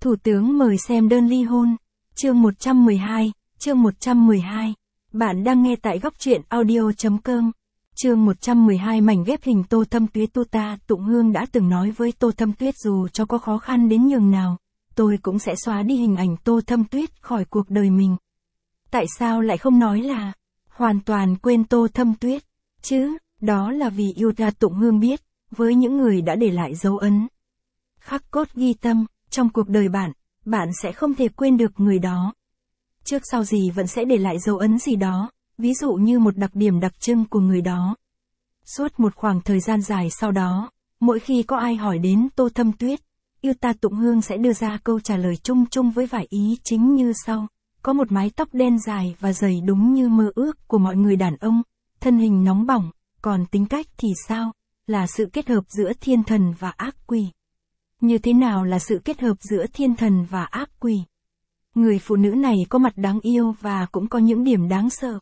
Thủ tướng mời xem đơn ly hôn. Chương 112, chương 112. Bạn đang nghe tại góc truyện audio.com. Chương 112 mảnh ghép hình Tô Thâm Tuyết. Tụng Hương đã từng nói với Tô Thâm Tuyết dù cho có khó khăn đến nhường nào, tôi cũng sẽ xóa đi hình ảnh Tô Thâm Tuyết khỏi cuộc đời mình. Tại sao lại không nói là hoàn toàn quên Tô Thâm Tuyết, chứ? Đó là vì yêu ra. Tụng Hương biết, với những người đã để lại dấu ấn khắc cốt ghi tâm trong cuộc đời bạn sẽ không thể quên được người đó. Trước sau gì vẫn sẽ để lại dấu ấn gì đó, ví dụ như một đặc điểm đặc trưng của người đó. Suốt một khoảng thời gian dài sau đó, mỗi khi có ai hỏi đến Tô Thâm Tuyết, yêu ta Tụng Hương sẽ đưa ra câu trả lời chung chung với vài ý chính như sau. Có một mái tóc đen dài và dày đúng như mơ ước của mọi người đàn ông, thân hình nóng bỏng, còn tính cách thì sao? Là sự kết hợp giữa thiên thần và ác quỷ. Như thế nào là sự kết hợp giữa thiên thần và ác quỷ? Người phụ nữ này có mặt đáng yêu và cũng có những điểm đáng sợ.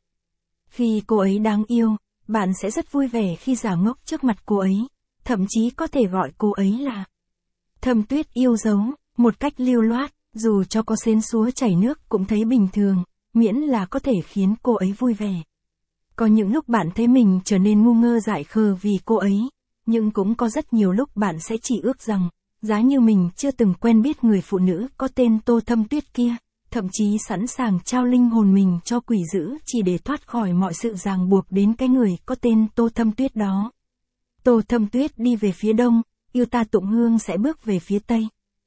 Khi cô ấy đáng yêu, bạn sẽ rất vui vẻ khi giả ngốc trước mặt cô ấy, thậm chí có thể gọi cô ấy là Thâm Tuyết yêu dấu, một cách lưu loát, dù cho có xến xúa chảy nước cũng thấy bình thường, miễn là có thể khiến cô ấy vui vẻ. Có những lúc bạn thấy mình trở nên ngu ngơ dại khờ vì cô ấy, nhưng cũng có rất nhiều lúc bạn sẽ chỉ ước rằng, giá như mình chưa từng quen biết người phụ nữ có tên Tô Thâm Tuyết kia, thậm chí sẵn sàng trao linh hồn mình cho quỷ dữ chỉ để thoát khỏi mọi sự ràng buộc đến cái người có tên Tô Thâm Tuyết đó. Tô Thâm Tuyết đi về phía đông, yêu ta Tụng Hương sẽ bước về phía tây.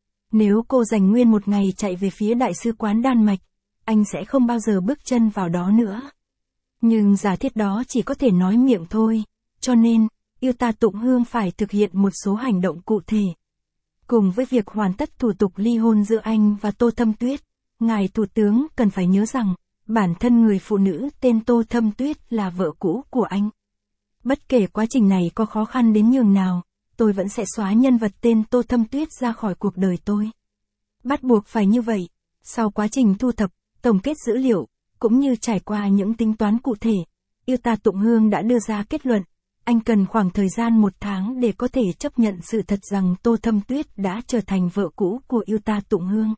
Nếu cô dành nguyên một ngày chạy về phía đại sứ quán Đan Mạch, anh sẽ không bao giờ bước chân vào đó nữa. Nhưng giả thiết đó chỉ có thể nói miệng thôi, cho nên, yêu ta Tụng Hương phải thực hiện một số hành động cụ thể. Cùng với việc hoàn tất thủ tục ly hôn giữa anh và Tô Thâm Tuyết, ngài Thủ tướng cần phải nhớ rằng, bản thân người phụ nữ tên Tô Thâm Tuyết là vợ cũ của anh. Bất kể quá trình này có khó khăn đến nhường nào, tôi vẫn sẽ xóa nhân vật tên Tô Thâm Tuyết ra khỏi cuộc đời tôi. Bắt buộc phải như vậy. Sau quá trình thu thập, tổng kết dữ liệu, cũng như trải qua những tính toán cụ thể, yêu ta Tụng Hương đã đưa ra kết luận. Anh cần khoảng thời gian 1 tháng để có thể chấp nhận sự thật rằng Tô Thâm Tuyết đã trở thành vợ cũ của yêu ta Tụng Hương.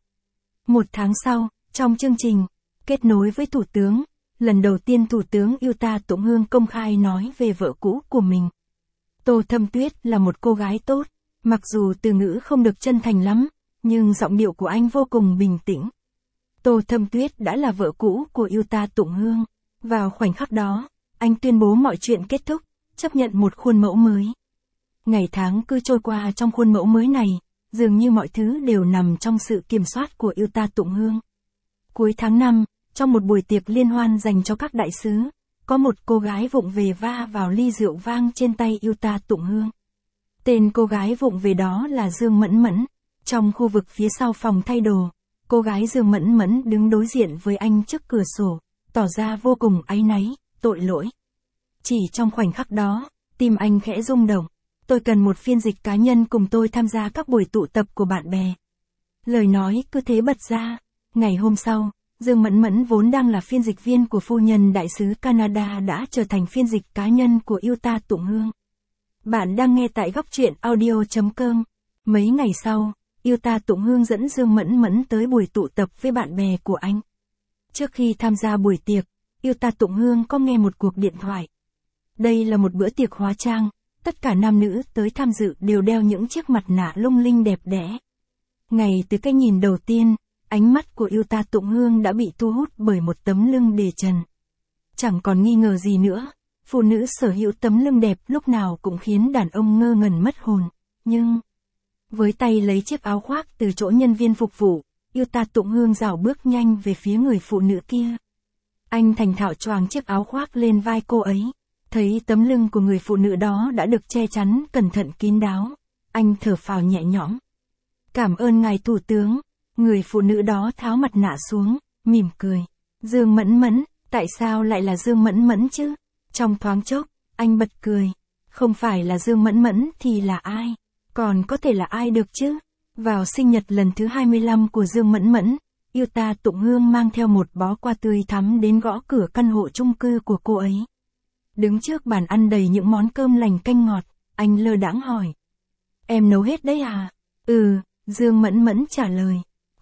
1 tháng sau, trong chương trình kết nối với Thủ tướng, lần đầu tiên Thủ tướng yêu ta Tụng Hương công khai nói về vợ cũ của mình. Tô Thâm Tuyết là một cô gái tốt, mặc dù từ ngữ không được chân thành lắm, nhưng giọng điệu của anh vô cùng bình tĩnh. Tô Thâm Tuyết đã là vợ cũ của yêu ta Tụng Hương. Vào khoảnh khắc đó, anh tuyên bố mọi chuyện kết thúc, chấp nhận một khuôn mẫu mới. Ngày tháng cứ trôi qua trong khuôn mẫu mới này, dường như mọi thứ đều nằm trong sự kiểm soát của yêu ta Tụng Hương. Cuối tháng 5, trong một buổi tiệc liên hoan dành cho các đại sứ, có một cô gái vụng về va vào ly rượu vang trên tay yêu ta Tụng Hương. Tên cô gái vụng về đó là Dương Mẫn Mẫn. Trong khu vực phía sau phòng thay đồ, cô gái Dương Mẫn Mẫn đứng đối diện với anh trước cửa sổ, tỏ ra vô cùng áy náy, tội lỗi. Chỉ trong khoảnh khắc đó, tim anh khẽ rung động. Tôi cần một phiên dịch cá nhân cùng tôi tham gia các buổi tụ tập của bạn bè. Lời nói cứ thế bật ra. Ngày hôm sau, Dương Mẫn Mẫn vốn đang là phiên dịch viên của phu nhân đại sứ Canada đã trở thành phiên dịch cá nhân của yêu ta Tụng Hương. Bạn đang nghe tại góc truyện audio.com. Mấy ngày sau, yêu ta Tụng Hương dẫn Dương Mẫn Mẫn tới buổi tụ tập với bạn bè của anh. Trước khi tham gia buổi tiệc, yêu ta Tụng Hương có nghe một cuộc điện thoại. Đây là một bữa tiệc hóa trang, tất cả nam nữ tới tham dự đều đeo những chiếc mặt nạ lung linh đẹp đẽ. Ngay từ cái nhìn đầu tiên, ánh mắt của yêu ta Tụng Hương đã bị thu hút bởi một tấm lưng đề trần. Chẳng còn nghi ngờ gì nữa, phụ nữ sở hữu tấm lưng đẹp lúc nào cũng khiến đàn ông ngơ ngẩn mất hồn. Nhưng, với tay lấy chiếc áo khoác từ chỗ nhân viên phục vụ, yêu ta Tụng Hương rảo bước nhanh về phía người phụ nữ kia. Anh thành thạo choàng chiếc áo khoác lên vai cô ấy. Thấy tấm lưng của người phụ nữ đó đã được che chắn cẩn thận kín đáo, anh thở phào nhẹ nhõm. Cảm ơn ngài Thủ tướng. Người phụ nữ đó tháo mặt nạ xuống, mỉm cười. Dương Mẫn Mẫn, tại sao lại là Dương Mẫn Mẫn chứ? Trong thoáng chốc, anh bật cười. Không phải là Dương Mẫn Mẫn thì là ai? Còn có thể là ai được chứ? Vào sinh nhật lần thứ 25 của Dương Mẫn Mẫn, yêu ta Tụng Hương mang theo một bó hoa tươi thắm đến gõ cửa căn hộ chung cư của cô ấy. Đứng trước bàn ăn đầy những món cơm lành canh ngọt, anh lơ đãng hỏi. Em nấu hết đấy à? Ừ, Dương Mẫn Mẫn trả lời.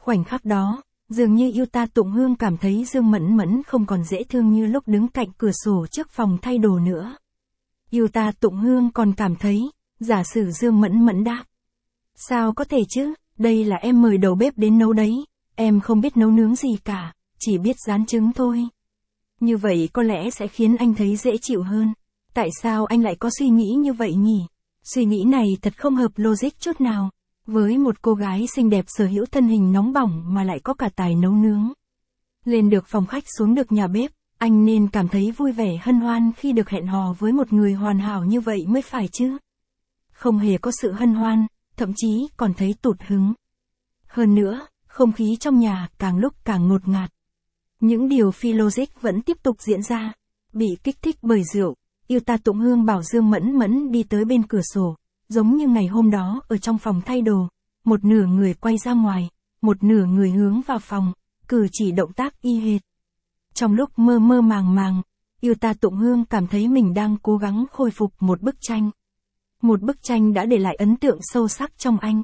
Khoảnh khắc đó, dường như Yuta Tụng Hương cảm thấy Dương Mẫn Mẫn không còn dễ thương như lúc đứng cạnh cửa sổ trước phòng thay đồ nữa. Yuta Tụng Hương còn cảm thấy, giả sử Dương Mẫn Mẫn đáp. Sao có thể chứ, đây là em mời đầu bếp đến nấu đấy, em không biết nấu nướng gì cả, chỉ biết rán trứng thôi. Như vậy có lẽ sẽ khiến anh thấy dễ chịu hơn. Tại sao anh lại có suy nghĩ như vậy nhỉ? Suy nghĩ này thật không hợp logic chút nào. Với một cô gái xinh đẹp sở hữu thân hình nóng bỏng mà lại có cả tài nấu nướng. Lên được phòng khách xuống được nhà bếp, anh nên cảm thấy vui vẻ hân hoan khi được hẹn hò với một người hoàn hảo như vậy mới phải chứ. Không hề có sự hân hoan, thậm chí còn thấy tụt hứng. Hơn nữa, không khí trong nhà càng lúc càng ngột ngạt. Những điều phi logic vẫn tiếp tục diễn ra. Bị kích thích bởi rượu, Yuta Tụng Hương bảo Dương Mẫn Mẫn đi tới bên cửa sổ, giống như ngày hôm đó ở trong phòng thay đồ, một nửa người quay ra ngoài, một nửa người hướng vào phòng, cử chỉ động tác y hệt. Trong lúc mơ mơ màng màng, Yuta Tụng Hương cảm thấy mình đang cố gắng khôi phục một bức tranh. Một bức tranh đã để lại ấn tượng sâu sắc trong anh.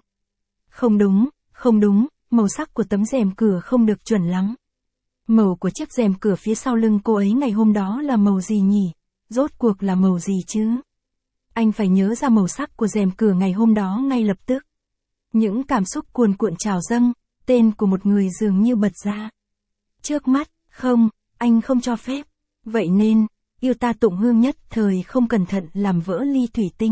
Không đúng, màu sắc của tấm rèm cửa không được chuẩn lắm. Màu của chiếc rèm cửa phía sau lưng cô ấy ngày hôm đó là màu gì nhỉ? Rốt cuộc là màu gì chứ? Anh phải nhớ ra màu sắc của rèm cửa ngày hôm đó ngay lập tức. Những cảm xúc cuồn cuộn trào dâng, tên của một người dường như bật ra. Trước mắt, không, anh không cho phép. Vậy nên, Yuta Tụng Hương nhất thời không cẩn thận làm vỡ ly thủy tinh.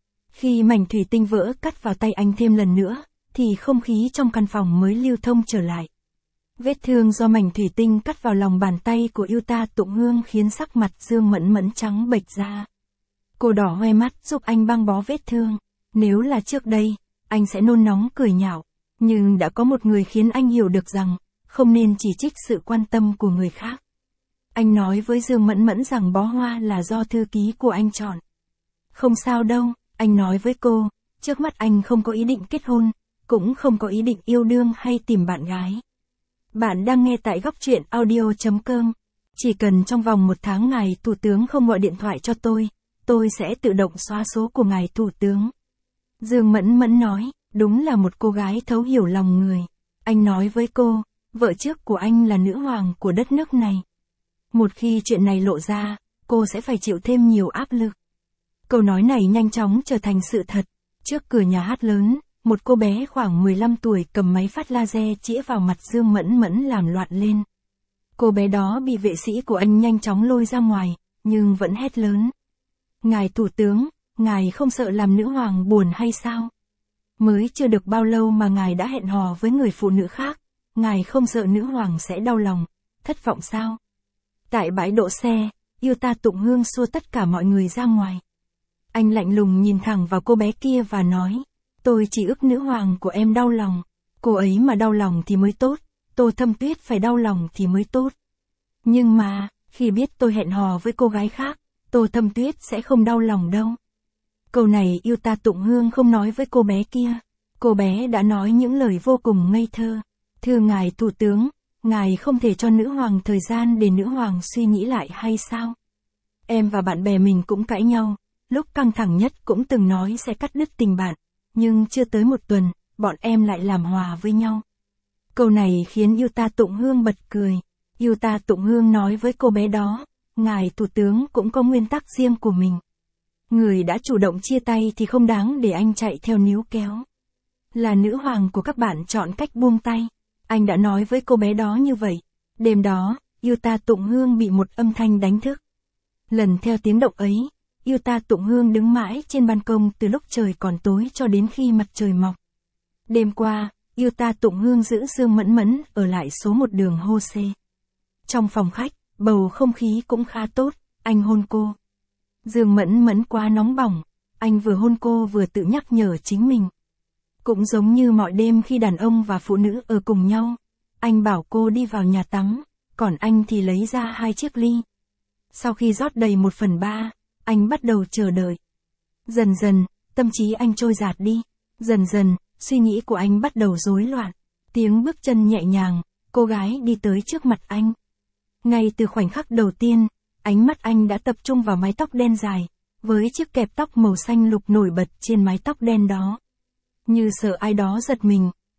Khi mảnh thủy tinh vỡ cắt vào tay anh thêm lần nữa, thì không khí trong căn phòng mới lưu thông trở lại. Vết thương do mảnh thủy tinh cắt vào lòng bàn tay của Yuta Tụng Hương khiến sắc mặt Dương Mẫn Mẫn trắng bệch ra. Cô đỏ hoe mắt giúp anh băng bó vết thương. Nếu là trước đây, anh sẽ nôn nóng cười nhạo. Nhưng đã có một người khiến anh hiểu được rằng, không nên chỉ trích sự quan tâm của người khác. Anh nói với Dương Mẫn Mẫn rằng bó hoa là do thư ký của anh chọn. Không sao đâu, anh nói với cô, trước mắt anh không có ý định kết hôn, cũng không có ý định yêu đương hay tìm bạn gái. Bạn đang nghe tại góc truyện audio.com. Chỉ cần trong vòng 1 tháng ngài thủ tướng không gọi điện thoại cho tôi sẽ tự động xóa số của ngài thủ tướng. Dương Mẫn Mẫn nói, đúng là một cô gái thấu hiểu lòng người. Anh nói với cô, vợ trước của anh là nữ hoàng của đất nước này. Một khi chuyện này lộ ra, cô sẽ phải chịu thêm nhiều áp lực. Câu nói này nhanh chóng trở thành sự thật. Trước cửa nhà hát lớn, một cô bé khoảng 15 tuổi cầm máy phát laser chĩa vào mặt Dương Mẫn Mẫn làm loạn lên. Cô bé đó bị vệ sĩ của anh nhanh chóng lôi ra ngoài, nhưng vẫn hét lớn. Ngài thủ tướng, ngài không sợ làm nữ hoàng buồn hay sao? Mới chưa được bao lâu mà ngài đã hẹn hò với người phụ nữ khác, ngài không sợ nữ hoàng sẽ đau lòng, thất vọng sao? Tại bãi đỗ xe, Yuta Tụng Hương xua tất cả mọi người ra ngoài. Anh lạnh lùng nhìn thẳng vào cô bé kia và nói, tôi chỉ ước nữ hoàng của em đau lòng, cô ấy mà đau lòng thì mới tốt, Tô Thâm Tuyết phải đau lòng thì mới tốt. Nhưng mà, khi biết tôi hẹn hò với cô gái khác, Tô Thâm Tuyết sẽ không đau lòng đâu. Câu này Yuta Tụng Hương không nói với cô bé kia. Cô bé đã nói những lời vô cùng ngây thơ. Thưa ngài thủ tướng, ngài không thể cho nữ hoàng thời gian để nữ hoàng suy nghĩ lại hay sao? Em và bạn bè mình cũng cãi nhau, lúc căng thẳng nhất cũng từng nói sẽ cắt đứt tình bạn, nhưng chưa tới 1 tuần, bọn em lại làm hòa với nhau. Câu này khiến Yuta Tụng Hương bật cười. Yuta Tụng Hương nói với cô bé đó, ngài thủ tướng cũng có nguyên tắc riêng của mình. Người đã chủ động chia tay thì không đáng để anh chạy theo níu kéo. Là nữ hoàng của các bạn chọn cách buông tay. Anh đã nói với cô bé đó như vậy. Đêm đó, Yuta Tụng Hương bị một âm thanh đánh thức. Lần theo tiếng động ấy, Yuta Tụng Hương đứng mãi trên ban công từ lúc trời còn tối cho đến khi mặt trời mọc. Đêm qua, Yuta Tụng Hương giữ Dương Mẫn Mẫn ở lại số 1 đường Hose. Trong phòng khách, bầu không khí cũng khá tốt, anh hôn cô. Dương Mẫn Mẫn quá nóng bỏng, anh vừa hôn cô vừa tự nhắc nhở chính mình. Cũng giống như mọi đêm khi đàn ông và phụ nữ ở cùng nhau, anh bảo cô đi vào nhà tắm, còn anh thì lấy ra 2 chiếc ly. Sau khi rót đầy 1/3, anh bắt đầu chờ đợi. Dần dần, tâm trí anh trôi dạt đi. Dần dần, suy nghĩ của anh bắt đầu rối loạn. Tiếng bước chân nhẹ nhàng, cô gái đi tới trước mặt anh. Ngay từ khoảnh khắc đầu tiên, ánh mắt anh đã tập trung vào mái tóc đen dài, với chiếc kẹp tóc màu xanh lục nổi bật trên mái tóc đen đó. Như sợ ai đó giật mình,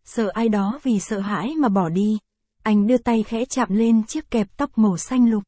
sợ ai đó vì sợ hãi mà bỏ đi. Anh đưa tay khẽ chạm lên chiếc kẹp tóc màu xanh lục.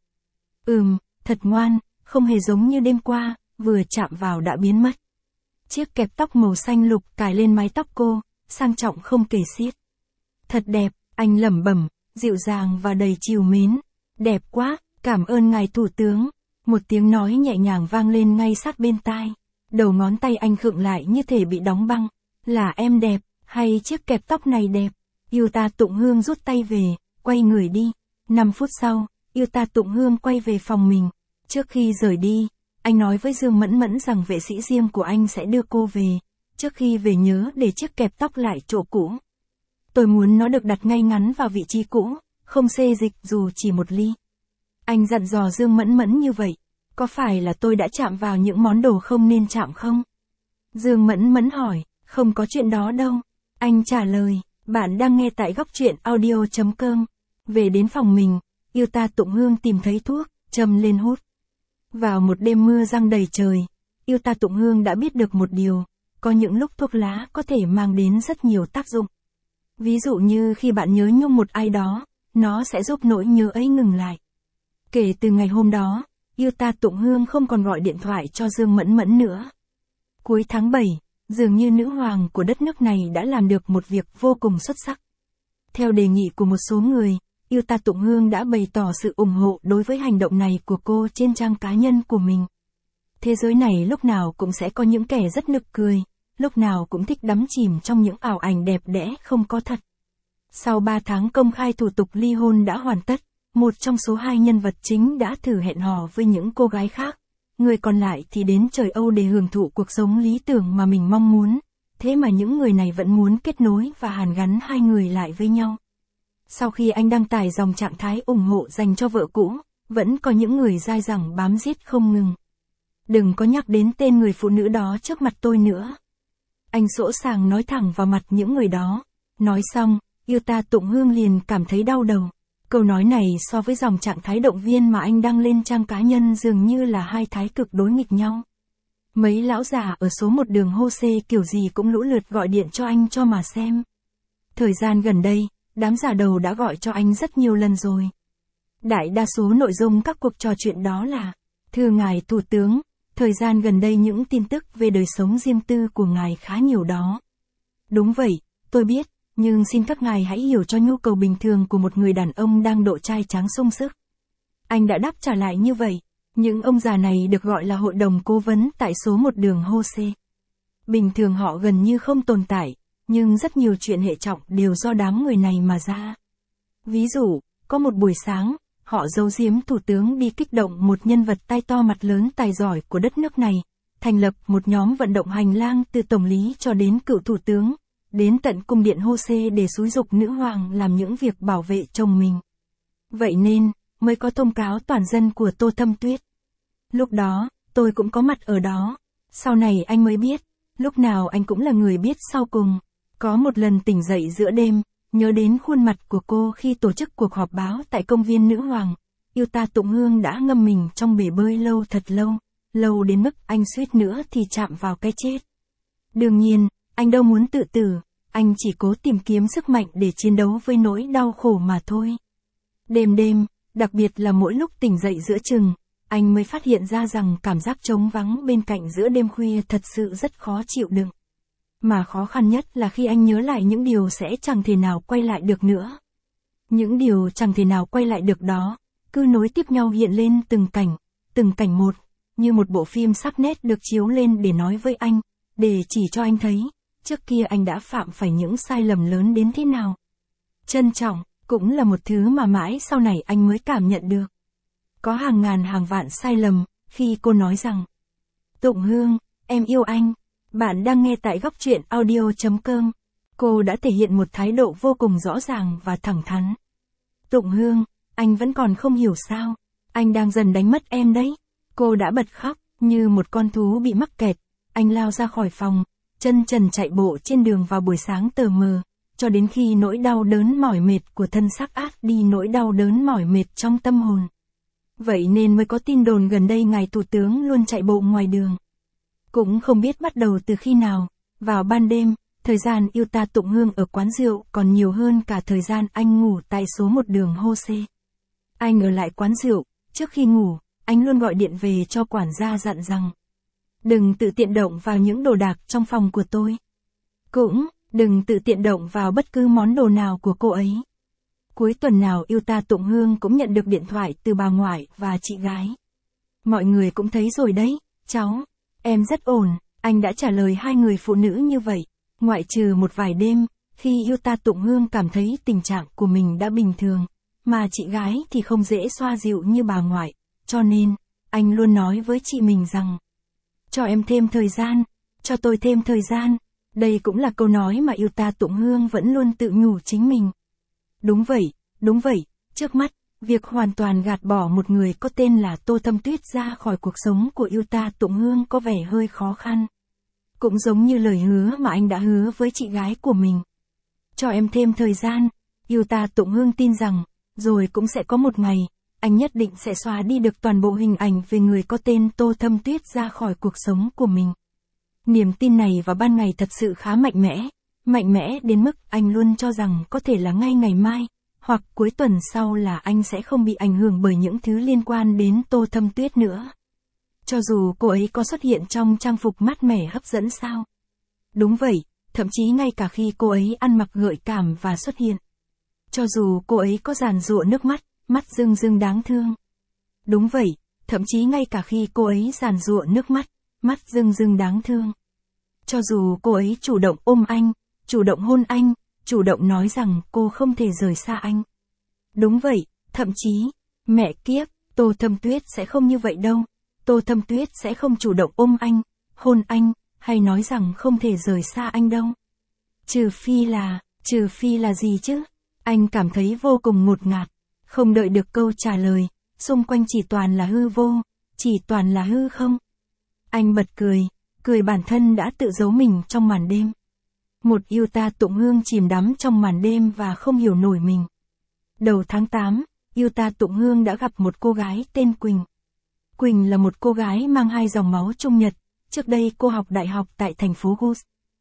Thật ngoan, không hề giống như đêm qua, vừa chạm vào đã biến mất. Chiếc kẹp tóc màu xanh lục cài lên mái tóc cô, sang trọng không kể xiết. Thật đẹp, anh lẩm bẩm, dịu dàng và đầy trìu mến. Đẹp quá, cảm ơn ngài thủ tướng. Một tiếng nói nhẹ nhàng vang lên ngay sát bên tai. Đầu ngón tay anh khựng lại như thể bị đóng băng. Là em đẹp, hay chiếc kẹp tóc này đẹp? Yuta Tụng Hương rút tay về, quay người đi. 5 phút sau, Yuta Tụng Hương quay về phòng mình. Trước khi rời đi, anh nói với Dương Mẫn Mẫn rằng vệ sĩ riêng của anh sẽ đưa cô về. Trước khi về nhớ để chiếc kẹp tóc lại chỗ cũ. Tôi muốn nó được đặt ngay ngắn vào vị trí cũ, không xê dịch dù chỉ một ly. Anh dặn dò Dương Mẫn Mẫn như vậy. Có phải là tôi đã chạm vào những món đồ không nên chạm không? Dương Mẫn Mẫn hỏi, không có chuyện đó đâu. Anh trả lời, bạn đang nghe tại góc truyện audio.com. Về đến phòng mình, Yuta Tụng Hương tìm thấy thuốc, châm lên hút. Vào một đêm mưa giăng đầy trời, Yuta Tụng Hương đã biết được một điều, có những lúc thuốc lá có thể mang đến rất nhiều tác dụng. Ví dụ như khi bạn nhớ nhung một ai đó, nó sẽ giúp nỗi nhớ ấy ngừng lại. Kể từ ngày hôm đó, Yuta Tụng Hương không còn gọi điện thoại cho Dương Mẫn Mẫn nữa. Cuối tháng 7, dường như nữ hoàng của đất nước này đã làm được một việc vô cùng xuất sắc. Theo đề nghị của một số người, Yuta Tụng Hương đã bày tỏ sự ủng hộ đối với hành động này của cô trên trang cá nhân của mình. Thế giới này lúc nào cũng sẽ có những kẻ rất nực cười, lúc nào cũng thích đắm chìm trong những ảo ảnh đẹp đẽ không có thật. Sau 3 tháng công khai thủ tục ly hôn đã hoàn tất, một trong số 2 nhân vật chính đã thử hẹn hò với những cô gái khác. Người còn lại thì đến trời Âu để hưởng thụ cuộc sống lý tưởng mà mình mong muốn. Thế mà những người này vẫn muốn kết nối và hàn gắn hai người lại với nhau. Sau khi anh đăng tải dòng trạng thái ủng hộ dành cho vợ cũ, vẫn có những người dai dẳng bám giết không ngừng. Đừng có nhắc đến tên người phụ nữ đó trước mặt tôi nữa. Anh sỗ sàng nói thẳng vào mặt những người đó. Nói xong, Yuta Tụng Hương liền cảm thấy đau đầu. Câu nói này so với dòng trạng thái động viên mà anh đăng lên trang cá nhân dường như là hai thái cực đối nghịch nhau. Mấy lão già ở số 1 đường Hô-xê kiểu gì cũng lũ lượt gọi điện cho anh cho mà xem. Thời gian gần đây, đám già đầu đã gọi cho anh rất nhiều lần rồi. Đại đa số nội dung các cuộc trò chuyện đó là: thưa ngài thủ tướng, thời gian gần đây những tin tức về đời sống riêng tư của ngài khá nhiều đó. Đúng vậy, tôi biết, nhưng xin các ngài hãy hiểu cho nhu cầu bình thường của một người đàn ông đang độ trai tráng sung sức. Anh đã đáp trả lại như vậy. Những ông già này được gọi là hội đồng cố vấn tại số 1 đường Hô-xê. Bình thường họ gần như không tồn tại, nhưng rất nhiều chuyện hệ trọng đều do đám người này mà ra. Ví dụ, có một buổi sáng, họ giấu giếm thủ tướng đi kích động một nhân vật tai to mặt lớn tài giỏi của đất nước này, thành lập một nhóm vận động hành lang từ tổng lý cho đến cựu thủ tướng, đến tận cung điện Hô-xê để xúi giục nữ hoàng làm những việc bảo vệ chồng mình. Vậy nên, mới có thông cáo toàn dân của Tô Thâm Tuyết. Lúc đó, tôi cũng có mặt ở đó. Sau này anh mới biết, lúc nào anh cũng là người biết sau cùng. Có một lần tỉnh dậy giữa đêm, nhớ đến khuôn mặt của cô khi tổ chức cuộc họp báo tại công viên Nữ Hoàng. Yuta Tụng Hương đã ngâm mình trong bể bơi lâu thật lâu, lâu đến mức anh suýt nữa thì chạm vào cái chết. Đương nhiên, anh đâu muốn tự tử, anh chỉ cố tìm kiếm sức mạnh để chiến đấu với nỗi đau khổ mà thôi. Đêm, đặc biệt là mỗi lúc tỉnh dậy giữa chừng, anh mới phát hiện ra rằng cảm giác trống vắng bên cạnh giữa đêm khuya thật sự rất khó chịu đựng. Mà khó khăn nhất là khi anh nhớ lại những điều sẽ chẳng thể nào quay lại được nữa. Những điều chẳng thể nào quay lại được đó, cứ nối tiếp nhau hiện lên từng cảnh một, như một bộ phim sắc nét được chiếu lên để nói với anh, để chỉ cho anh thấy, trước kia anh đã phạm phải những sai lầm lớn đến thế nào. Trân trọng, cũng là một thứ mà mãi sau này anh mới cảm nhận được. Có hàng ngàn hàng vạn sai lầm, khi cô nói rằng: Tụng Hương, em yêu anh. Bạn đang nghe tại góc truyện audio.com. Cô đã thể hiện một thái độ vô cùng rõ ràng và thẳng thắn. Tụng Hương, anh vẫn còn không hiểu sao. Anh đang dần đánh mất em đấy. Cô đã bật khóc, như một con thú bị mắc kẹt. Anh lao ra khỏi phòng, chân trần chạy bộ trên đường vào buổi sáng tờ mờ, cho đến khi nỗi đau đớn mỏi mệt của thân xác át đi nỗi đau đớn mỏi mệt trong tâm hồn. Vậy nên mới có tin đồn gần đây ngài thủ tướng luôn chạy bộ ngoài đường. Cũng không biết bắt đầu từ khi nào, vào ban đêm, thời gian Yuta Tụng Hương ở quán rượu còn nhiều hơn cả thời gian anh ngủ tại số 1 đường Hose. Anh ở lại quán rượu, trước khi ngủ, anh luôn gọi điện về cho quản gia dặn rằng: đừng tự tiện động vào những đồ đạc trong phòng của tôi. Cũng, đừng tự tiện động vào bất cứ món đồ nào của cô ấy. Cuối tuần nào Yuta Tụng Hương cũng nhận được điện thoại từ bà ngoại và chị gái. Mọi người cũng thấy rồi đấy, cháu, em rất ổn, anh đã trả lời hai người phụ nữ như vậy. Ngoại trừ một vài đêm, khi Yuta Tụng Hương cảm thấy tình trạng của mình đã bình thường, mà chị gái thì không dễ xoa dịu như bà ngoại, cho nên, anh luôn nói với chị mình rằng: cho em thêm thời gian, cho tôi thêm thời gian. Đây cũng là câu nói mà Yuta Tụng Hương vẫn luôn tự nhủ chính mình. Đúng vậy, trước mắt, việc hoàn toàn gạt bỏ một người có tên là Tô Thâm Tuyết ra khỏi cuộc sống của Yuta Tụng Hương có vẻ hơi khó khăn. Cũng giống như lời hứa mà anh đã hứa với chị gái của mình. Cho em thêm thời gian, Yuta Tụng Hương tin rằng, rồi cũng sẽ có một ngày, anh nhất định sẽ xóa đi được toàn bộ hình ảnh về người có tên Tô Thâm Tuyết ra khỏi cuộc sống của mình. Niềm tin này vào ban ngày thật sự khá mạnh mẽ đến mức anh luôn cho rằng có thể là ngay ngày mai, hoặc cuối tuần sau là anh sẽ không bị ảnh hưởng bởi những thứ liên quan đến Tô Thâm Tuyết nữa. Cho dù cô ấy có xuất hiện trong trang phục mát mẻ hấp dẫn sao? Đúng vậy, thậm chí ngay cả khi cô ấy ăn mặc gợi cảm và xuất hiện. Cho dù cô ấy có giàn giụa nước mắt, mắt rưng rưng đáng thương. Đúng vậy, thậm chí ngay cả khi cô ấy giàn giụa nước mắt, mắt rưng rưng đáng thương. Cho dù cô ấy chủ động ôm anh, chủ động hôn anh, chủ động nói rằng cô không thể rời xa anh. Đúng vậy, thậm chí, mẹ kiếp, Tô Thâm Tuyết sẽ không như vậy đâu. Tô Thâm Tuyết sẽ không chủ động ôm anh, hôn anh, hay nói rằng không thể rời xa anh đâu. Trừ phi là gì chứ? Anh cảm thấy vô cùng ngột ngạt, không đợi được câu trả lời, xung quanh chỉ toàn là hư vô, chỉ toàn là hư không. Anh bật cười bản thân đã tự giấu mình trong màn đêm. Một Yuta Tụng Hương chìm đắm trong màn đêm và không hiểu nổi mình. Đầu tháng 8, Yuta Tụng Hương đã gặp một cô gái tên Quỳnh. Quỳnh là một cô gái mang hai dòng máu Trung Nhật, trước đây cô học đại học tại thành phố Gus.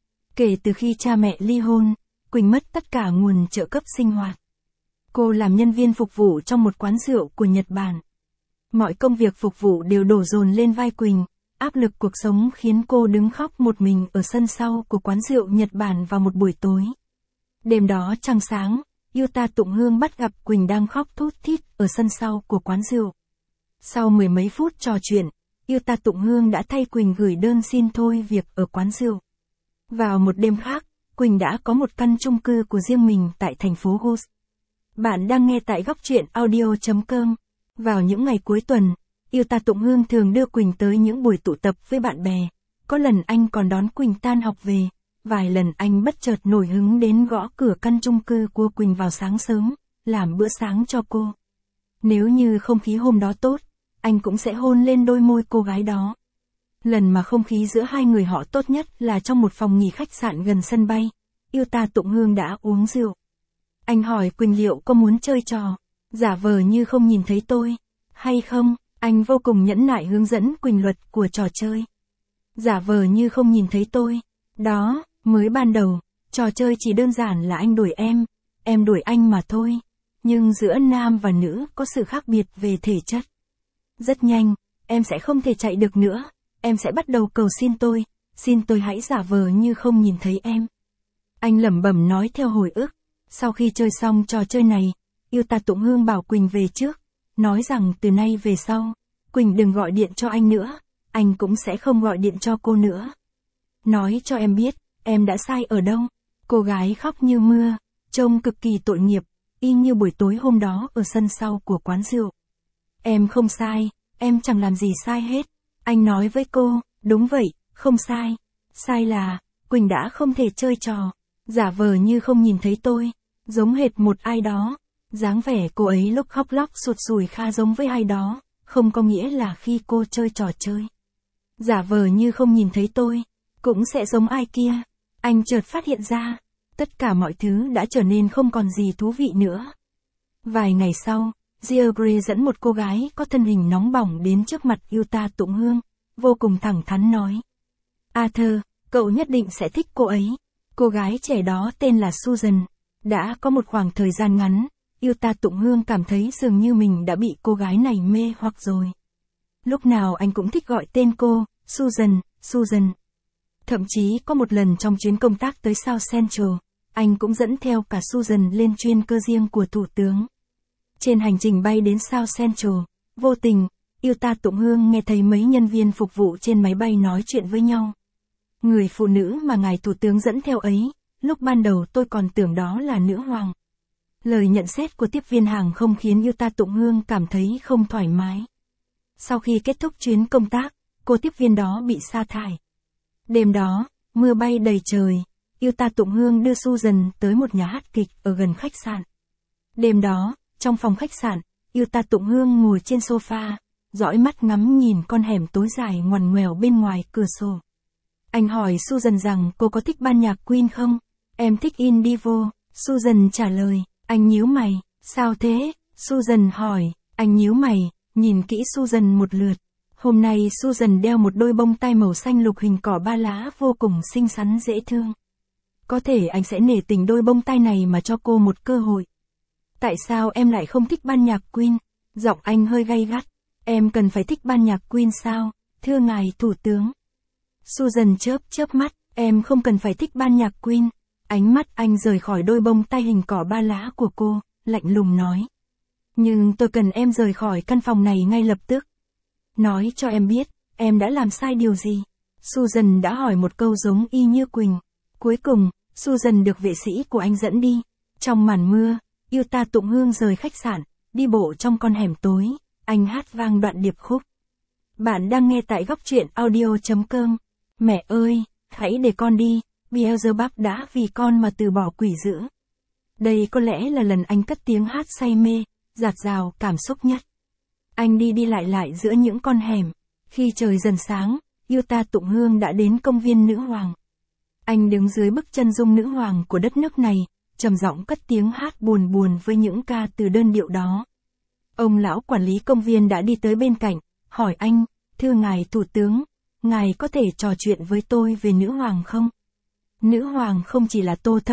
Kể từ khi cha mẹ ly hôn, Quỳnh mất tất cả nguồn trợ cấp sinh hoạt. Cô làm nhân viên phục vụ trong một quán rượu của Nhật Bản. Mọi công việc phục vụ đều đổ dồn lên vai Quỳnh, áp lực cuộc sống khiến cô đứng khóc một mình ở sân sau của quán rượu Nhật Bản vào một buổi tối. Đêm đó trăng sáng, Yuta Tụng Hương bắt gặp Quỳnh đang khóc thút thít ở sân sau của quán rượu. Sau mười mấy phút trò chuyện, Yuta Tụng Hương đã thay Quỳnh gửi đơn xin thôi việc ở quán rượu. Vào một đêm khác, Quỳnh đã có một căn chung cư của riêng mình tại thành phố Gus. Bạn đang nghe tại góc truyện audio.com. Vào những ngày cuối tuần, Yuta Tụng Hương thường đưa Quỳnh tới những buổi tụ tập với bạn bè. Có lần anh còn đón Quỳnh tan học về. Vài lần anh bất chợt nổi hứng đến gõ cửa căn chung cư của Quỳnh vào sáng sớm, làm bữa sáng cho cô. Nếu như không khí hôm đó tốt, anh cũng sẽ hôn lên đôi môi cô gái đó. Lần mà không khí giữa hai người họ tốt nhất là trong một phòng nghỉ khách sạn gần sân bay. Yuta Tụng Hương đã uống rượu. Anh hỏi Quỳnh liệu có muốn chơi trò, giả vờ như không nhìn thấy tôi, hay không? Anh vô cùng nhẫn nại hướng dẫn Quỳnh luật của trò chơi. Giả vờ như không nhìn thấy tôi. Đó, mới ban đầu, trò chơi chỉ đơn giản là anh đuổi em đuổi anh mà thôi. Nhưng giữa nam và nữ có sự khác biệt về thể chất. Rất nhanh, em sẽ không thể chạy được nữa. Em sẽ bắt đầu cầu xin tôi hãy giả vờ như không nhìn thấy em. Anh lẩm bẩm nói theo hồi ức. Sau khi chơi xong trò chơi này, Yuta Tụng Hương bảo Quỳnh về trước. Nói rằng từ nay về sau, Quỳnh đừng gọi điện cho anh nữa. Anh cũng sẽ không gọi điện cho cô nữa. Nói cho em biết, em đã sai ở đâu. Cô gái khóc như mưa, trông cực kỳ tội nghiệp, y như buổi tối hôm đó ở sân sau của quán rượu. Em không sai, em chẳng làm gì sai hết. Anh nói với cô, đúng vậy, không sai. Sai là, Quỳnh đã không thể chơi trò, giả vờ như không nhìn thấy tôi, giống hệt một ai đó. Dáng vẻ cô ấy lúc khóc lóc sụt sùi khá giống với ai đó, không có nghĩa là khi cô chơi trò chơi. Giả vờ như không nhìn thấy tôi, cũng sẽ giống ai kia. Anh chợt phát hiện ra, tất cả mọi thứ đã trở nên không còn gì thú vị nữa. Vài ngày sau, George dẫn một cô gái có thân hình nóng bỏng đến trước mặt Yuta Tụng Hương, vô cùng thẳng thắn nói. Arthur, cậu nhất định sẽ thích cô ấy. Cô gái trẻ đó tên là Susan. Đã có một khoảng thời gian ngắn, Yuta Tụng Hương cảm thấy dường như mình đã bị cô gái này mê hoặc rồi. Lúc nào anh cũng thích gọi tên cô, Susan, Susan. Thậm chí có một lần trong chuyến công tác tới South Central, anh cũng dẫn theo cả Susan lên chuyên cơ riêng của Thủ tướng. Trên hành trình bay đến South Central, vô tình, Yuta Tụng Hương nghe thấy mấy nhân viên phục vụ trên máy bay nói chuyện với nhau. Người phụ nữ mà ngài Thủ tướng dẫn theo ấy, lúc ban đầu tôi còn tưởng đó là nữ hoàng. Lời nhận xét của tiếp viên hàng không khiến Yuta Tụng Hương cảm thấy không thoải mái. Sau khi kết thúc chuyến công tác, cô tiếp viên đó bị sa thải. Đêm đó, mưa bay đầy trời, Yuta Tụng Hương đưa Susan tới một nhà hát kịch ở gần khách sạn. Đêm đó, trong phòng khách sạn, Yuta Tụng Hương ngồi trên sofa, dõi mắt ngắm nhìn con hẻm tối dài ngoằn ngoèo bên ngoài cửa sổ. Anh hỏi Susan rằng cô có thích ban nhạc Queen không? Em thích In Divo, Susan trả lời. Anh nhíu mày, sao thế? Susan hỏi. Anh nhíu mày, nhìn kỹ Susan một lượt. Hôm nay Susan đeo một đôi bông tai màu xanh lục hình cỏ ba lá vô cùng xinh xắn dễ thương. Có thể anh sẽ nể tình đôi bông tai này mà cho cô một cơ hội. Tại sao em lại không thích ban nhạc Queen? Giọng anh hơi gay gắt. Em cần phải thích ban nhạc Queen sao? Thưa ngài Thủ tướng. Susan chớp mắt, em không cần phải thích ban nhạc Queen. Ánh mắt anh rời khỏi đôi bông tai hình cỏ ba lá của cô, lạnh lùng nói. Nhưng tôi cần em rời khỏi căn phòng này ngay lập tức. Nói cho em biết, em đã làm sai điều gì? Susan đã hỏi một câu giống y như Quỳnh. Cuối cùng, Susan được vệ sĩ của anh dẫn đi. Trong màn mưa, Yuta Tụng Hương rời khách sạn, đi bộ trong con hẻm tối, anh hát vang đoạn điệp khúc. Bạn đang nghe tại góc truyện audio.com. Mẹ ơi, hãy để con đi, Beelzebub đã vì con mà từ bỏ quỷ dữ. Đây có lẽ là lần anh cất tiếng hát say mê, dạt dào cảm xúc nhất. Anh đi lại giữa những con hẻm. Khi trời dần sáng, Yuta Tụng Hương đã đến công viên nữ hoàng. Anh đứng dưới bức chân dung nữ hoàng của đất nước này, trầm giọng cất tiếng hát buồn với những ca từ đơn điệu đó. Ông lão quản lý công viên đã đi tới bên cạnh, hỏi anh, thưa ngài Thủ tướng, ngài có thể trò chuyện với tôi về nữ hoàng không? Nữ hoàng không chỉ là Tô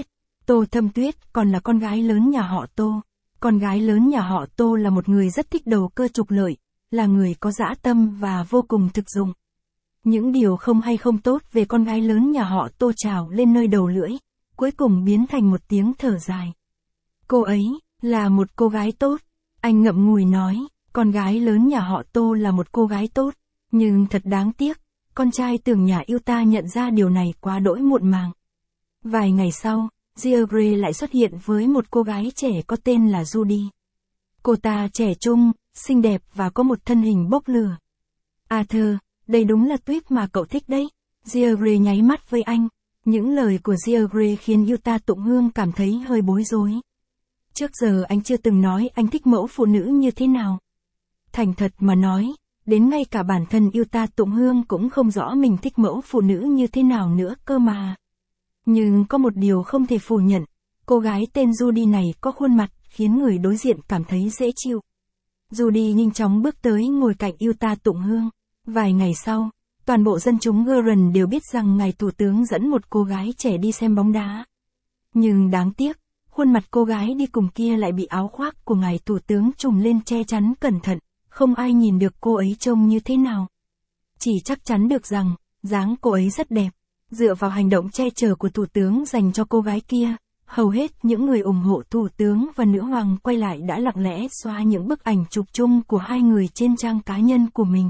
Thâm Tuyết còn là con gái lớn nhà họ Tô. Con gái lớn nhà họ Tô là một người rất thích đầu cơ trục lợi, là người có dã tâm và vô cùng thực dụng. Những điều không hay không tốt về con gái lớn nhà họ Tô trào lên nơi đầu lưỡi, cuối cùng biến thành một tiếng thở dài. Cô ấy, là một cô gái tốt. Anh ngậm ngùi nói, con gái lớn nhà họ Tô là một cô gái tốt, nhưng thật đáng tiếc, con trai tưởng nhà Yuta nhận ra điều này quá đỗi muộn màng. Vài ngày sau, Deirdre lại xuất hiện với một cô gái trẻ có tên là Judy. Cô ta trẻ trung, xinh đẹp và có một thân hình bốc lửa. Arthur, đây đúng là tuyết mà cậu thích đấy. Deirdre nháy mắt với anh. Những lời của Deirdre khiến Yuta Tụng Hương cảm thấy hơi bối rối. Trước giờ anh chưa từng nói anh thích mẫu phụ nữ như thế nào. Thành thật mà nói, đến ngay cả bản thân Yuta Tụng Hương cũng không rõ mình thích mẫu phụ nữ như thế nào nữa cơ mà. Nhưng có một điều không thể phủ nhận, cô gái tên Judy này có khuôn mặt khiến người đối diện cảm thấy dễ chịu. Judy nhanh chóng bước tới ngồi cạnh Yuta Tụng Hương. Vài ngày sau, toàn bộ dân chúng Gurren đều biết rằng ngài Thủ tướng dẫn một cô gái trẻ đi xem bóng đá. Nhưng đáng tiếc, khuôn mặt cô gái đi cùng kia lại bị áo khoác của ngài Thủ tướng trùm lên che chắn cẩn thận, không ai nhìn được cô ấy trông như thế nào. Chỉ chắc chắn được rằng, dáng cô ấy rất đẹp. Dựa vào hành động che chở của Thủ tướng dành cho cô gái kia, hầu hết những người ủng hộ Thủ tướng và nữ hoàng quay lại đã lặng lẽ xóa những bức ảnh chụp chung của hai người trên trang cá nhân của mình.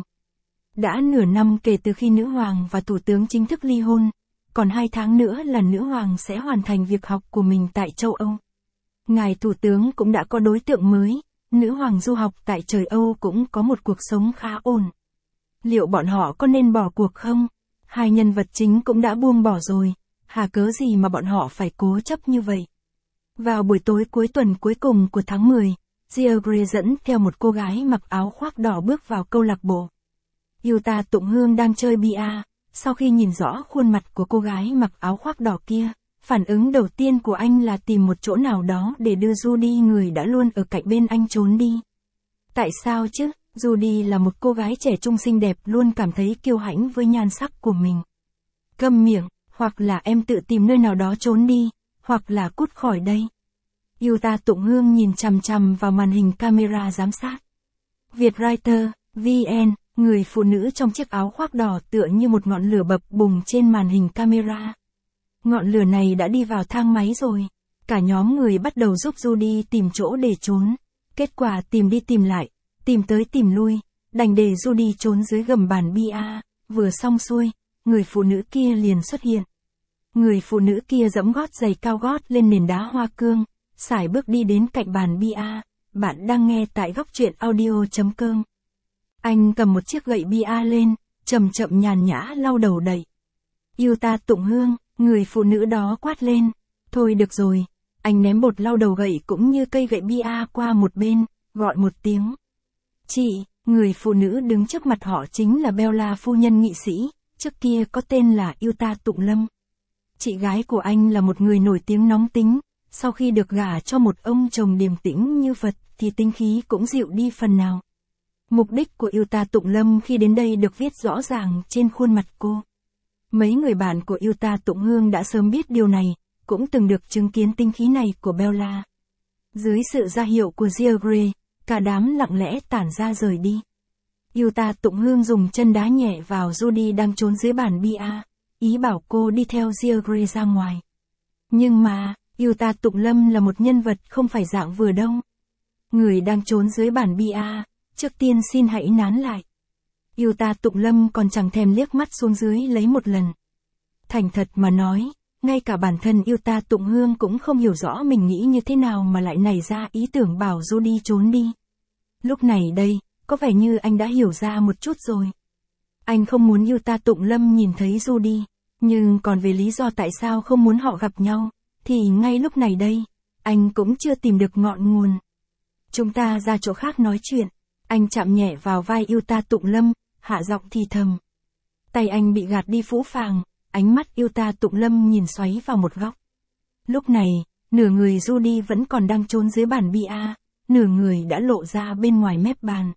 Đã nửa năm kể từ khi nữ hoàng và Thủ tướng chính thức ly hôn, còn 2 tháng nữa là nữ hoàng sẽ hoàn thành việc học của mình tại châu Âu. Ngài Thủ tướng cũng đã có đối tượng mới, nữ hoàng du học tại trời Âu cũng có một cuộc sống khá ổn. Liệu bọn họ có nên bỏ cuộc không? Hai nhân vật chính cũng đã buông bỏ rồi, hà cớ gì mà bọn họ phải cố chấp như vậy? Vào buổi tối cuối tuần cuối cùng của tháng 10, Deirdre dẫn theo một cô gái mặc áo khoác đỏ bước vào câu lạc bộ. Yuta Tụng Hương đang chơi bia, sau khi nhìn rõ khuôn mặt của cô gái mặc áo khoác đỏ kia, phản ứng đầu tiên của anh là tìm một chỗ nào đó để đưa Judy, người đã luôn ở cạnh bên anh, trốn đi. Tại sao chứ? Judy là một cô gái trẻ trung xinh đẹp, luôn cảm thấy kiêu hãnh với nhan sắc của mình. Câm miệng, hoặc là em tự tìm nơi nào đó trốn đi, hoặc là cút khỏi đây. Yuta Tụng Hương nhìn chằm chằm vào màn hình camera giám sát. Vietwriter, VN, người phụ nữ trong chiếc áo khoác đỏ tựa như một ngọn lửa bập bùng trên màn hình camera. Ngọn lửa này đã đi vào thang máy rồi. Cả nhóm người bắt đầu giúp Judy tìm chỗ để trốn. Kết quả tìm đi tìm lại, tìm tới tìm lui, đành để Judy trốn dưới gầm bàn bia. Vừa xong xuôi, người phụ nữ kia liền xuất hiện. Người phụ nữ kia giẫm gót giày cao gót lên nền đá hoa cương, sải bước đi đến cạnh bàn bia. Bạn đang nghe tại góc truyện audio.com. Anh cầm một chiếc gậy bia lên, chậm chậm nhàn nhã lau đầu đậy. Yuta Tụng Hương, người phụ nữ đó quát lên. Thôi được rồi. Anh ném bột lau đầu gậy cũng như cây gậy bia qua một bên, gọi một tiếng. Chị, người phụ nữ đứng trước mặt họ chính là Bella phu nhân nghị sĩ, trước kia có tên là Yuta Tụng Lâm. Chị gái của anh là một người nổi tiếng nóng tính, sau khi được gả cho một ông chồng điềm tĩnh như Phật thì tính khí cũng dịu đi phần nào. Mục đích của Yuta Tụng Lâm khi đến đây được viết rõ ràng trên khuôn mặt cô. Mấy người bạn của Yuta Tụng Hương đã sớm biết điều này, cũng từng được chứng kiến tinh khí này của Bella. Dưới sự ra hiệu của George, cả đám lặng lẽ tản ra rời đi. Yuta Tụng Hương dùng chân đá nhẹ vào Judy đang trốn dưới bàn bia, ý bảo cô đi theo George ra ngoài. Nhưng mà, Yuta Tụng Lâm là một nhân vật không phải dạng vừa đâu. Người đang trốn dưới bàn bia, trước tiên xin hãy nán lại. Yuta Tụng Lâm còn chẳng thèm liếc mắt xuống dưới lấy một lần. Thành thật mà nói, ngay cả bản thân Yuta Tụng Hương cũng không hiểu rõ mình nghĩ như thế nào mà lại nảy ra ý tưởng bảo Judy trốn đi. Lúc này đây, có vẻ như anh đã hiểu ra một chút rồi. Anh không muốn Yuta Tụng Lâm nhìn thấy Judy, nhưng còn về lý do tại sao không muốn họ gặp nhau, thì ngay lúc này đây, anh cũng chưa tìm được ngọn nguồn. Chúng ta ra chỗ khác nói chuyện. Anh chạm nhẹ vào vai Yuta Tụng Lâm, hạ giọng thì thầm. Tay anh bị gạt đi phũ phàng, ánh mắt Yuta Tụng Lâm nhìn xoáy vào một góc. Lúc này, nửa người Judy vẫn còn đang trốn dưới bàn bia, nửa người đã lộ ra bên ngoài mép bàn.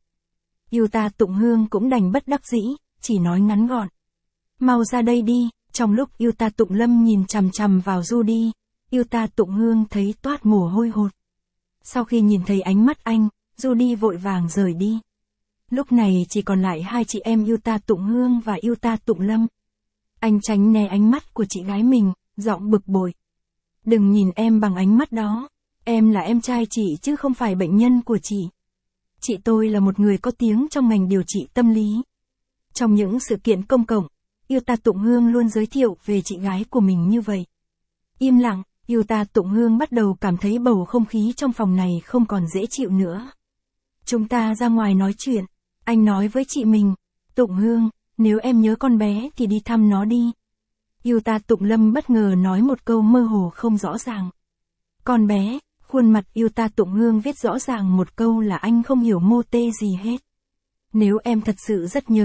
Yuta Tụng Hương cũng đành bất đắc dĩ, chỉ nói ngắn gọn. Mau ra đây đi. Trong lúc Yuta Tụng Lâm nhìn chằm chằm vào Judy, Yuta Tụng Hương thấy toát mồ hôi hột. Sau khi nhìn thấy ánh mắt anh, Judy vội vàng rời đi. Lúc này chỉ còn lại hai chị em Yuta Tụng Hương và Yuta Tụng Lâm. Anh tránh né ánh mắt của chị gái mình, giọng bực bội. Đừng nhìn em bằng ánh mắt đó. Em là em trai chị chứ không phải bệnh nhân của chị. Chị tôi là một người có tiếng trong ngành điều trị tâm lý. Trong những sự kiện công cộng, Yuta Tụng Hương luôn giới thiệu về chị gái của mình như vậy. Im lặng, Yuta Tụng Hương bắt đầu cảm thấy bầu không khí trong phòng này không còn dễ chịu nữa. Chúng ta ra ngoài nói chuyện. Anh nói với chị mình. Tụng Hương, nếu em nhớ con bé thì đi thăm nó đi. Yuta Tụng Lâm bất ngờ nói một câu mơ hồ không rõ ràng. Con bé, khuôn mặt Yuta Tụng Hương viết rõ ràng một câu là anh không hiểu mô tê gì hết. Nếu em thật sự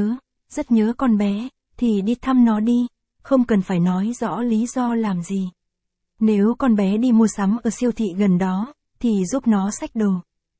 rất nhớ con bé, thì đi thăm nó đi, không cần phải nói rõ lý do làm gì. Nếu con bé đi mua sắm ở siêu thị gần đó, thì giúp nó xách đồ.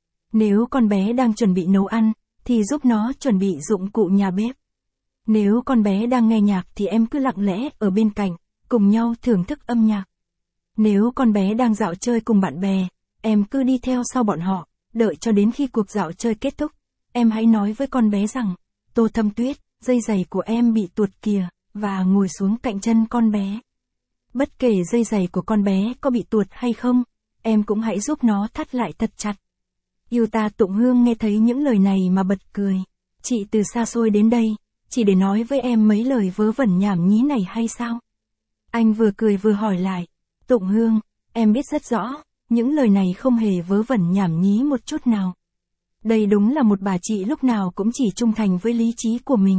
Nếu con bé đang chuẩn bị nấu ăn, thì giúp nó chuẩn bị dụng cụ nhà bếp. Nếu con bé đang nghe nhạc thì em cứ lặng lẽ ở bên cạnh, cùng nhau thưởng thức âm nhạc. Nếu con bé đang dạo chơi cùng bạn bè, em cứ đi theo sau bọn họ, đợi cho đến khi cuộc dạo chơi kết thúc. Em hãy nói với con bé rằng, Tô Thâm Tuyết, dây giày của em bị tuột kìa, và ngồi xuống cạnh chân con bé. Bất kể dây giày của con bé có bị tuột hay không, em cũng hãy giúp nó thắt lại thật chặt. Yuta Tụng Hương nghe thấy những lời này mà bật cười. Chị từ xa xôi đến đây, chỉ để nói với em mấy lời vớ vẩn nhảm nhí này hay sao? Anh vừa cười vừa hỏi lại. Tụng Hương, em biết rất rõ, những lời này không hề vớ vẩn nhảm nhí một chút nào. Đây đúng là một bà chị lúc nào cũng chỉ trung thành với lý trí của mình.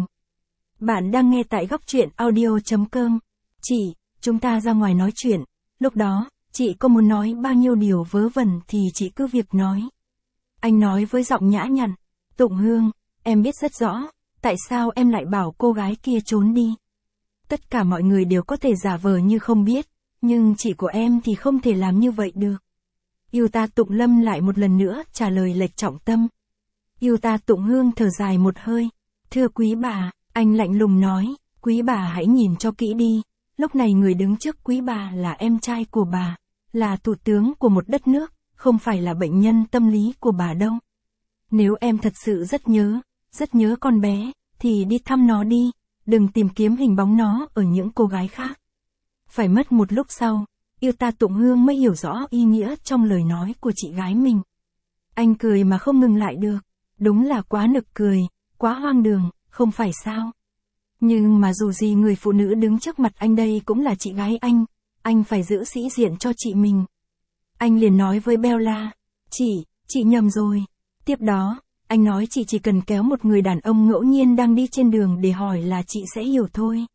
Bạn đang nghe tại góc truyện audio.com. Chị, chúng ta ra ngoài nói chuyện. Lúc đó, chị có muốn nói bao nhiêu điều vớ vẩn thì chị cứ việc nói. Anh nói với giọng nhã nhặn. Tụng Hương, em biết rất rõ, tại sao em lại bảo cô gái kia trốn đi. Tất cả mọi người đều có thể giả vờ như không biết, nhưng chị của em thì không thể làm như vậy được. Yuta Tụng Lâm lại một lần nữa trả lời lệch trọng tâm. Yuta Tụng Hương thở dài một hơi. Thưa quý bà, anh lạnh lùng nói, quý bà hãy nhìn cho kỹ đi. lúc này người đứng trước quý bà là em trai của bà, là thủ tướng của một đất nước, không phải là bệnh nhân tâm lý của bà đâu. Nếu em thật sự rất nhớ con bé, thì đi thăm nó đi, đừng tìm kiếm hình bóng nó ở những cô gái khác. Phải mất một lúc sau, Yuta Tụng Hương mới hiểu rõ ý nghĩa trong lời nói của chị gái mình. Anh cười mà không ngừng lại được, đúng là quá nực cười, quá hoang đường, không phải sao? Nhưng mà dù gì người phụ nữ đứng trước mặt anh đây cũng là chị gái anh phải giữ sĩ diện cho chị mình. Anh liền nói với Bella, chị nhầm rồi. Tiếp đó, anh nói chị chỉ cần kéo một người đàn ông ngẫu nhiên đang đi trên đường để hỏi là chị sẽ hiểu thôi.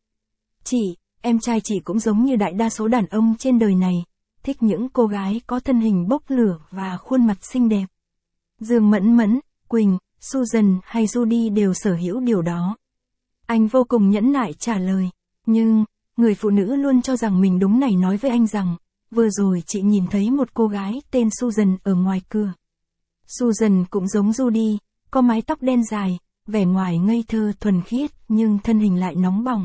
Em trai chị cũng giống như đại đa số đàn ông trên đời này, thích những cô gái có thân hình bốc lửa và khuôn mặt xinh đẹp. Dương Mẫn Mẫn, Quỳnh, Susan hay Judy đều sở hữu điều đó. Anh vô cùng nhẫn nại trả lời, nhưng, người phụ nữ luôn cho rằng mình đúng này nói với anh rằng, vừa rồi chị nhìn thấy một cô gái tên Susan ở ngoài cửa. Susan cũng giống Judy, có mái tóc đen dài, vẻ ngoài ngây thơ thuần khiết nhưng thân hình lại nóng bỏng.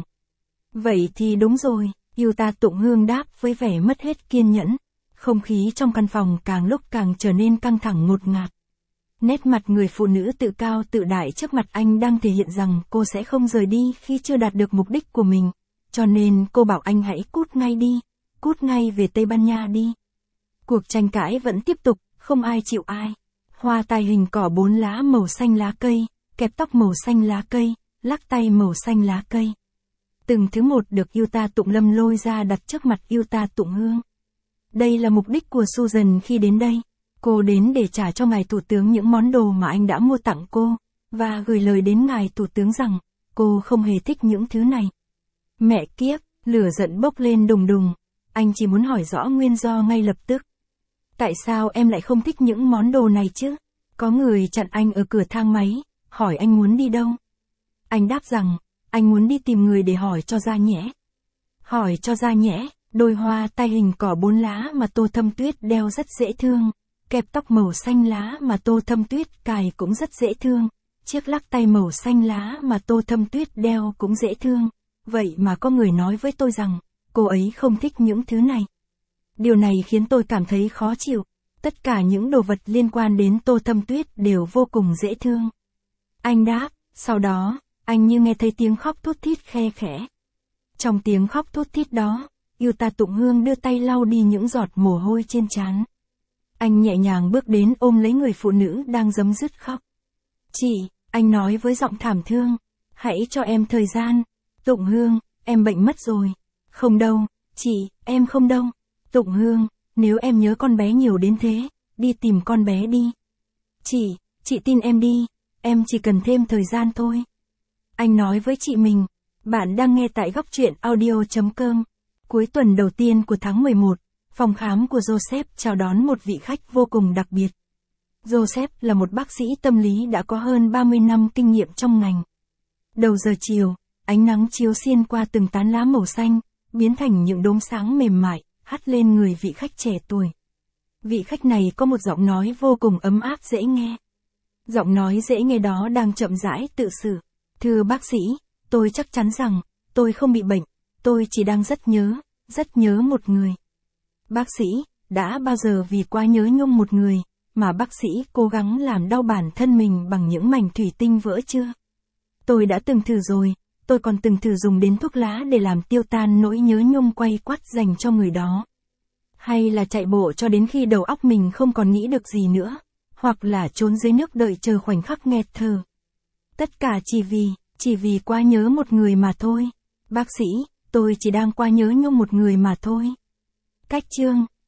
Vậy thì đúng rồi, Yuta Tụng Hương đáp với vẻ mất hết kiên nhẫn. Không khí trong căn phòng càng lúc càng trở nên căng thẳng ngột ngạt. Nét mặt người phụ nữ tự cao tự đại trước mặt anh đang thể hiện rằng cô sẽ không rời đi khi chưa đạt được mục đích của mình. Cho nên cô bảo anh hãy cút ngay đi, cút ngay về Tây Ban Nha đi. Cuộc tranh cãi vẫn tiếp tục, không ai chịu ai. Hoa tai hình cỏ 4 lá màu xanh lá cây, kẹp tóc màu xanh lá cây, lắc tay màu xanh lá cây. Từng thứ một được Yuta Tụng Lâm lôi ra đặt trước mặt Yuta Tụng Hương. Đây là mục đích của Susan khi đến đây. Cô đến để trả cho ngài thủ tướng những món đồ mà anh đã mua tặng cô, và gửi lời đến ngài thủ tướng rằng, cô không hề thích những thứ này. Mẹ kiếp, lửa giận bốc lên đùng đùng, anh chỉ muốn hỏi rõ nguyên do ngay lập tức. Tại sao em lại không thích những món đồ này chứ? Có người chặn anh ở cửa thang máy, hỏi anh muốn đi đâu. Anh đáp rằng, anh muốn đi tìm người để hỏi cho ra nhẽ. Hỏi cho ra nhẽ, đôi hoa tai hình cỏ 4 lá mà Tô Thâm Tuyết đeo rất dễ thương. Kẹp tóc màu xanh lá mà Tô Thâm Tuyết cài cũng rất dễ thương. Chiếc lắc tay màu xanh lá mà Tô Thâm Tuyết đeo cũng dễ thương. Vậy mà có người nói với tôi rằng, cô ấy không thích những thứ này. Điều này khiến tôi cảm thấy khó chịu. Tất cả những đồ vật liên quan đến Tô Thâm Tuyết đều vô cùng dễ thương. Anh đáp, sau đó, anh như nghe thấy tiếng khóc thút thít khe khẽ. Trong tiếng khóc thút thít đó, Yuta Tụng Hương đưa tay lau đi những giọt mồ hôi trên trán. Anh nhẹ nhàng bước đến ôm lấy người phụ nữ đang rấm rứt khóc. Anh nói với giọng thảm thương, hãy cho em thời gian. Tụng Hương, em bệnh mất rồi. Không đâu, em không đâu. Tụng Hương, nếu em nhớ con bé nhiều đến thế, đi tìm con bé đi. Chị tin em đi, em chỉ cần thêm thời gian thôi. Anh nói với chị mình, bạn đang nghe tại Góc Truyện Audio.com. Cuối tuần đầu tiên của tháng 11, phòng khám của Joseph chào đón một vị khách vô cùng đặc biệt. Joseph là một bác sĩ tâm lý đã có hơn 30 năm kinh nghiệm trong ngành. Đầu giờ chiều, ánh nắng chiếu xuyên qua từng tán lá màu xanh, biến thành những đốm sáng mềm mại, hắt lên người vị khách trẻ tuổi. Vị khách này có một giọng nói vô cùng ấm áp dễ nghe. Giọng nói dễ nghe đó đang chậm rãi tự sự. Thưa bác sĩ, tôi chắc chắn rằng, tôi không bị bệnh, tôi chỉ đang rất nhớ một người. Bác sĩ, đã bao giờ vì quá nhớ nhung một người, mà bác sĩ cố gắng làm đau bản thân mình bằng những mảnh thủy tinh vỡ chưa? Tôi đã từng thử rồi, tôi còn từng thử dùng đến thuốc lá để làm tiêu tan nỗi nhớ nhung quay quắt dành cho người đó. Hay là chạy bộ cho đến khi đầu óc mình không còn nghĩ được gì nữa, hoặc là trốn dưới nước đợi chờ khoảnh khắc nghẹt thở. Tất cả chỉ vì quá nhớ một người mà thôi. Bác sĩ, tôi chỉ đang quá nhớ nhung một người mà thôi. Cách chương